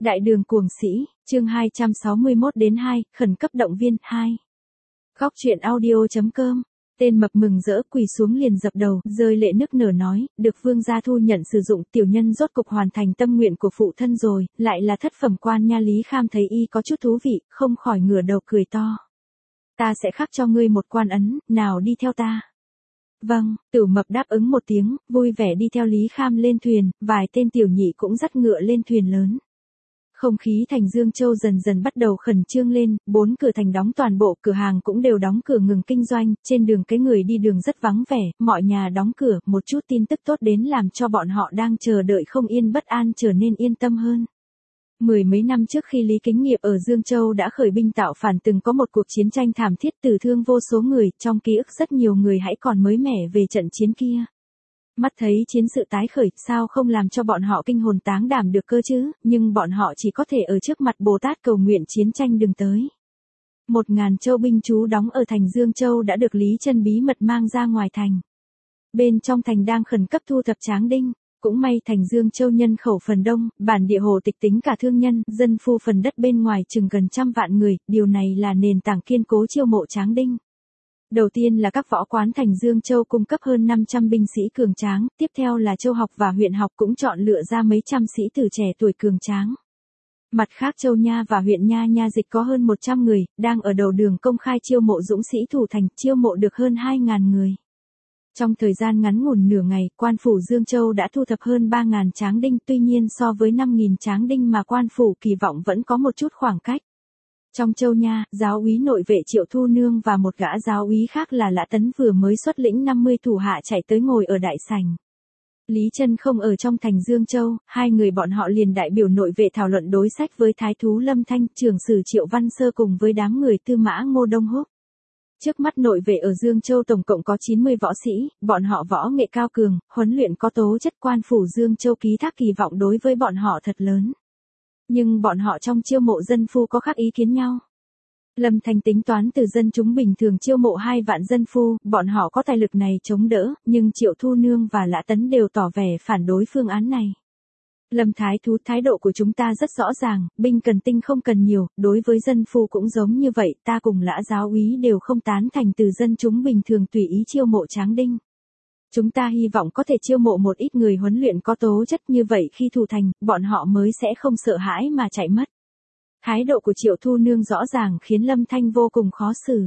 Đại đường cuồng sĩ, chương 261-2, khẩn cấp động viên, 2. Góc truyện audio.com. Tên mập mừng rỡ quỳ xuống liền dập đầu, rơi lệ nức nở nói, được vương gia thu nhận sử dụng, tiểu nhân rốt cục hoàn thành tâm nguyện của phụ thân rồi, lại là thất phẩm quan nha. Lý Kham thấy y có chút thú vị, không khỏi ngửa đầu cười to. Ta sẽ khắc cho ngươi một quan ấn, nào đi theo ta. Vâng, Tửu Mập đáp ứng một tiếng, vui vẻ đi theo Lý Kham lên thuyền, vài tên tiểu nhị cũng dắt ngựa lên thuyền lớn. Không khí thành Dương Châu dần dần bắt đầu khẩn trương lên, 4 cửa thành đóng toàn bộ, cửa hàng cũng đều đóng cửa ngừng kinh doanh, trên đường cái người đi đường rất vắng vẻ, mọi nhà đóng cửa, một chút tin tức tốt đến làm cho bọn họ đang chờ đợi không yên bất an trở nên yên tâm hơn. Mười mấy năm trước khi Lý Kính Nghiệp ở Dương Châu đã khởi binh tạo phản, từng có một cuộc chiến tranh thảm thiết, tử thương vô số người, trong ký ức rất nhiều người hãy còn mới mẻ về trận chiến kia. Mắt thấy chiến sự tái khởi, sao không làm cho bọn họ kinh hồn táng đảm được cơ chứ, nhưng bọn họ chỉ có thể ở trước mặt Bồ Tát cầu nguyện chiến tranh đừng tới. 1000 châu binh trú đóng ở thành Dương Châu đã được Lý Chân bí mật mang ra ngoài thành. Bên trong thành đang khẩn cấp thu thập tráng đinh. Cũng may thành Dương Châu nhân khẩu phần đông, bản địa hồ tịch tính cả thương nhân, dân phu phần đất bên ngoài chừng gần 100 vạn người, điều này là nền tảng kiên cố chiêu mộ tráng đinh. Đầu tiên là các võ quán thành Dương Châu cung cấp hơn 500 binh sĩ cường tráng, tiếp theo là châu học và huyện học cũng chọn lựa ra mấy trăm sĩ tử trẻ tuổi cường tráng. Mặt khác châu Nha và huyện Nha Dịch có hơn 100 người, đang ở đầu đường công khai chiêu mộ dũng sĩ thủ thành, chiêu mộ được hơn 2.000 người. Trong thời gian ngắn ngủn nửa ngày, quan phủ Dương Châu đã thu thập hơn 3.000 tráng đinh, tuy nhiên so với 5.000 tráng đinh mà quan phủ kỳ vọng vẫn có một chút khoảng cách. Trong Châu Nha, giáo úy nội vệ Triệu Thu Nương và một gã giáo úy khác là Lã Tấn vừa mới xuất lĩnh 50 thủ hạ chạy tới ngồi ở đại sảnh. Lý Chân không ở trong thành Dương Châu, hai người bọn họ liền đại biểu nội vệ thảo luận đối sách với thái thú Lâm Thanh, trưởng sử Triệu Văn Sơ cùng với đám người Tư Mã Ngô Đông Húc. Trước mắt nội vệ ở Dương Châu tổng cộng có 90 võ sĩ, bọn họ võ nghệ cao cường, huấn luyện có tố chất, quan phủ Dương Châu ký thác kỳ vọng đối với bọn họ thật lớn. Nhưng bọn họ trong chiêu mộ dân phu có khác ý kiến nhau. Lâm Thanh tính toán từ dân chúng bình thường chiêu mộ 2 vạn dân phu, bọn họ có tài lực này chống đỡ, nhưng Triệu Thu Nương và Lã Tấn đều tỏ vẻ phản đối phương án này. Lâm Thái Thú, thái độ của chúng ta rất rõ ràng, binh cần tinh không cần nhiều, đối với dân phu cũng giống như vậy, ta cùng Lã giáo úy đều không tán thành từ dân chúng bình thường tùy ý chiêu mộ tráng đinh. Chúng ta hy vọng có thể chiêu mộ một ít người huấn luyện có tố chất, như vậy khi thủ thành, bọn họ mới sẽ không sợ hãi mà chạy mất. Thái độ của Triệu Thu Nương rõ ràng khiến Lâm Thanh vô cùng khó xử.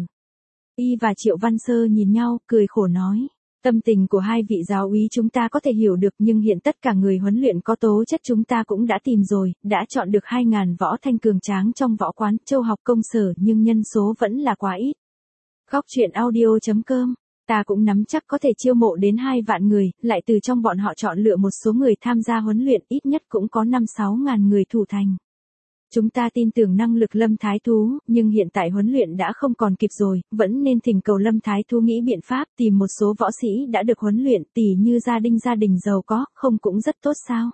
Y và Triệu Văn Sơ nhìn nhau, cười khổ nói. Tâm tình của hai vị giáo úy chúng ta có thể hiểu được, nhưng hiện tất cả người huấn luyện có tố chất chúng ta cũng đã tìm rồi, đã chọn được 2.000 võ thanh cường tráng trong võ quán, châu học công sở, nhưng nhân số vẫn là quá ít. Góc truyện audio.com. Ta cũng nắm chắc có thể chiêu mộ đến 2 vạn người, lại từ trong bọn họ chọn lựa một số người tham gia huấn luyện, ít nhất cũng có 5-6 ngàn người thủ thành. Chúng ta tin tưởng năng lực Lâm Thái Thú, nhưng hiện tại huấn luyện đã không còn kịp rồi, vẫn nên thỉnh cầu Lâm Thái Thú nghĩ biện pháp tìm một số võ sĩ đã được huấn luyện, tỉ như gia đình giàu có, không cũng rất tốt sao?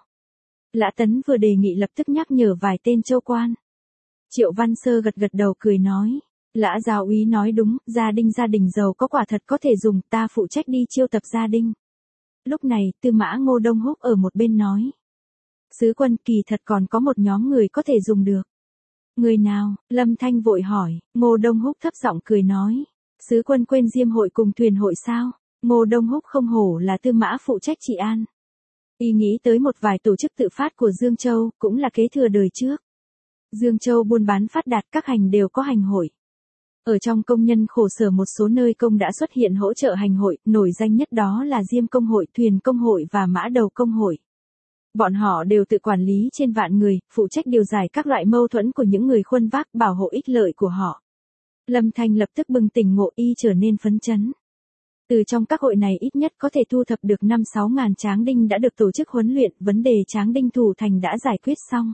Lã Tấn vừa đề nghị lập tức nhắc nhở vài tên châu quan. Triệu Văn Sơ gật đầu cười nói. Lã giáo úy nói đúng, gia đình giàu có quả thật có thể dùng, ta phụ trách đi chiêu tập gia đình. Lúc này, Tư Mã Ngô Đông Húc ở một bên nói. Sứ quân, kỳ thật còn có một nhóm người có thể dùng được. Người nào? Lâm Thanh vội hỏi. Ngô Đông Húc thấp giọng cười nói. Sứ quân quên Diêm hội cùng thuyền hội sao? Ngô Đông Húc không hổ là Tư Mã phụ trách trị an. Y nghĩ tới một vài tổ chức tự phát của Dương Châu, cũng là kế thừa đời trước. Dương Châu buôn bán phát đạt, các hành đều có hành hội. Ở trong công nhân khổ sở một số nơi công đã xuất hiện hỗ trợ hành hội, nổi danh nhất đó là Diêm công hội, Thuyền công hội và Mã Đầu công hội. Bọn họ đều tự quản lý trên vạn người, phụ trách điều giải các loại mâu thuẫn của những người khuân vác, bảo hộ ích lợi của họ. Lâm Thanh lập tức bừng tỉnh ngộ, y trở nên phấn chấn. Từ trong các hội này ít nhất có thể thu thập được 5-6 ngàn tráng đinh đã được tổ chức huấn luyện, vấn đề tráng đinh thủ thành đã giải quyết xong.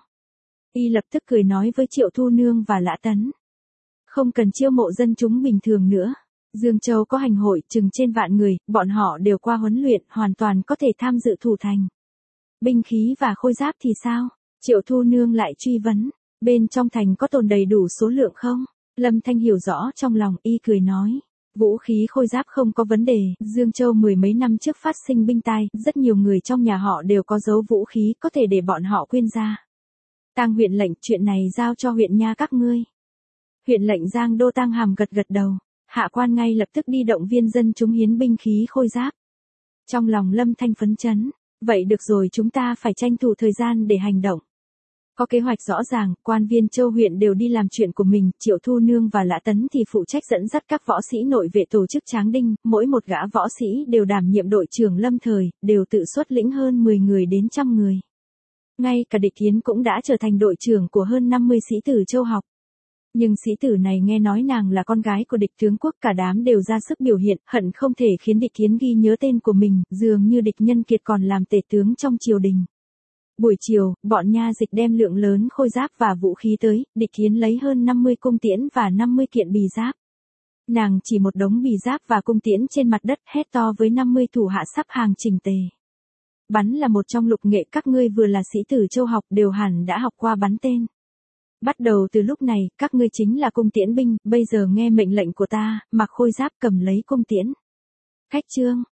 Y lập tức cười nói với Triệu Thu Nương và Lã Tấn. Không cần chiêu mộ dân chúng bình thường nữa. Dương Châu có hành hội chừng trên vạn người, bọn họ đều qua huấn luyện, hoàn toàn có thể tham dự thủ thành. Binh khí và khôi giáp thì sao? Triệu Thu Nương lại truy vấn. Bên trong thành có tồn đầy đủ số lượng không? Lâm Thanh hiểu rõ trong lòng, y cười nói. Vũ khí khôi giáp không có vấn đề, Dương Châu mười mấy năm trước phát sinh binh tai, rất nhiều người trong nhà họ đều có giấu vũ khí, có thể để bọn họ quyên ra. Tang huyện lệnh, chuyện này giao cho huyện nha các ngươi. Huyện lệnh Giang Đô Tang Hàm gật gật đầu, hạ quan ngay lập tức đi động viên dân chúng hiến binh khí khôi giáp. Trong lòng Lâm Thanh phấn chấn, vậy được rồi, chúng ta phải tranh thủ thời gian để hành động. Có kế hoạch rõ ràng, quan viên châu huyện đều đi làm chuyện của mình, Triệu Thu Nương và Lã Tấn thì phụ trách dẫn dắt các võ sĩ nội vệ tổ chức tráng đinh, mỗi một gã võ sĩ đều đảm nhiệm đội trưởng lâm thời, đều tự xuất lĩnh hơn 10 người đến 100 người. Ngay cả Địch Thiến cũng đã trở thành đội trưởng của hơn 50 sĩ tử châu học. Nhưng sĩ tử này nghe nói nàng là con gái của Địch tướng quốc, cả đám đều ra sức biểu hiện, hận không thể khiến Địch Thiến ghi nhớ tên của mình, dường như Địch Nhân Kiệt còn làm tể tướng trong triều đình. Buổi chiều, bọn nha dịch đem lượng lớn khôi giáp và vũ khí tới, Địch Thiến lấy hơn 50 cung tiễn và 50 kiện bì giáp. Nàng chỉ một đống bì giáp và cung tiễn trên mặt đất, hét to với 50 thủ hạ sắp hàng chỉnh tề. Bắn là một trong lục nghệ, các ngươi vừa là sĩ tử châu học đều hẳn đã học qua bắn tên. Bắt đầu từ lúc này, các ngươi chính là cung tiễn binh, bây giờ nghe mệnh lệnh của ta, mặc khôi giáp cầm lấy cung tiễn. Khách trương,